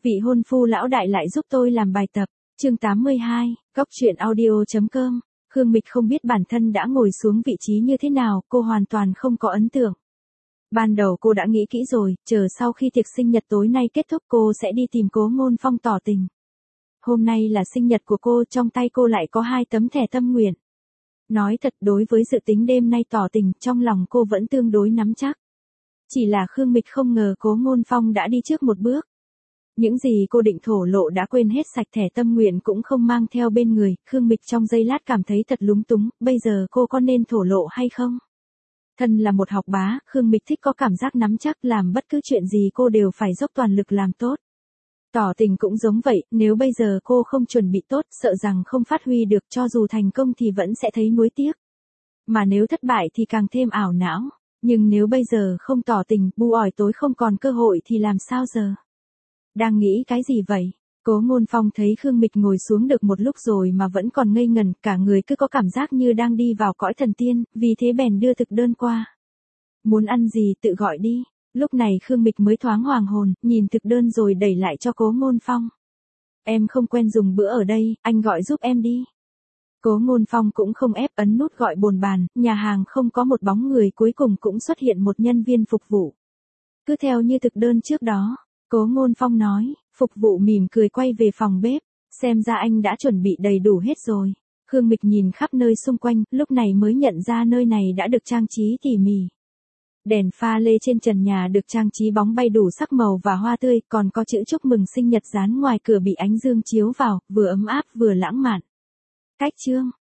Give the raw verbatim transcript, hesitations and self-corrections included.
Vị hôn phu lão đại lại giúp tôi làm bài tập. Chương tám mươi hai, góc truyện audio chấm com. Khương Mịch không biết bản thân đã ngồi xuống vị trí như thế nào, cô hoàn toàn không có ấn tượng. Ban đầu cô đã nghĩ kỹ rồi, chờ sau khi tiệc sinh nhật tối nay kết thúc cô sẽ đi tìm Cố Ngôn Phong tỏ tình. Hôm nay là sinh nhật của cô, trong tay cô lại có hai tấm thẻ tâm nguyện. Nói thật, đối với dự tính đêm nay tỏ tình, trong lòng cô vẫn tương đối nắm chắc. Chỉ là Khương Mịch không ngờ Cố Ngôn Phong đã đi trước một bước. Những gì cô định thổ lộ đã quên hết sạch, thẻ tâm nguyện cũng không mang theo bên người, Khương Mịch trong giây lát cảm thấy thật lúng túng, bây giờ cô có nên thổ lộ hay không? Thân là một học bá, Khương Mịch thích có cảm giác nắm chắc, làm bất cứ chuyện gì cô đều phải dốc toàn lực làm tốt. Tỏ tình cũng giống vậy, nếu bây giờ cô không chuẩn bị tốt, sợ rằng không phát huy được, cho dù thành công thì vẫn sẽ thấy nuối tiếc. Mà nếu thất bại thì càng thêm ảo não, nhưng nếu bây giờ không tỏ tình, bu ỏi tối không còn cơ hội thì làm sao giờ? Đang nghĩ cái gì vậy? Cố Ngôn Phong thấy Khương Mịch ngồi xuống được một lúc rồi mà vẫn còn ngây ngần, cả người cứ có cảm giác như đang đi vào cõi thần tiên, vì thế bèn đưa thực đơn qua. Muốn ăn gì tự gọi đi. Lúc này Khương Mịch mới thoáng hoàng hồn, nhìn thực đơn rồi đẩy lại cho Cố Ngôn Phong. Em không quen dùng bữa ở đây, anh gọi giúp em đi. Cố Ngôn Phong cũng không ép, ấn nút gọi bồn bàn, nhà hàng không có một bóng người, cuối cùng cũng xuất hiện một nhân viên phục vụ. Cứ theo như thực đơn trước đó, Cố Ngôn Phong nói, phục vụ mỉm cười quay về phòng bếp, xem ra anh đã chuẩn bị đầy đủ hết rồi. Khương Mịch nhìn khắp nơi xung quanh, lúc này mới nhận ra nơi này đã được trang trí tỉ mỉ. Đèn pha lê trên trần nhà được trang trí bóng bay đủ sắc màu và hoa tươi, còn có chữ chúc mừng sinh nhật dán ngoài cửa bị ánh dương chiếu vào, vừa ấm áp vừa lãng mạn. Cách chương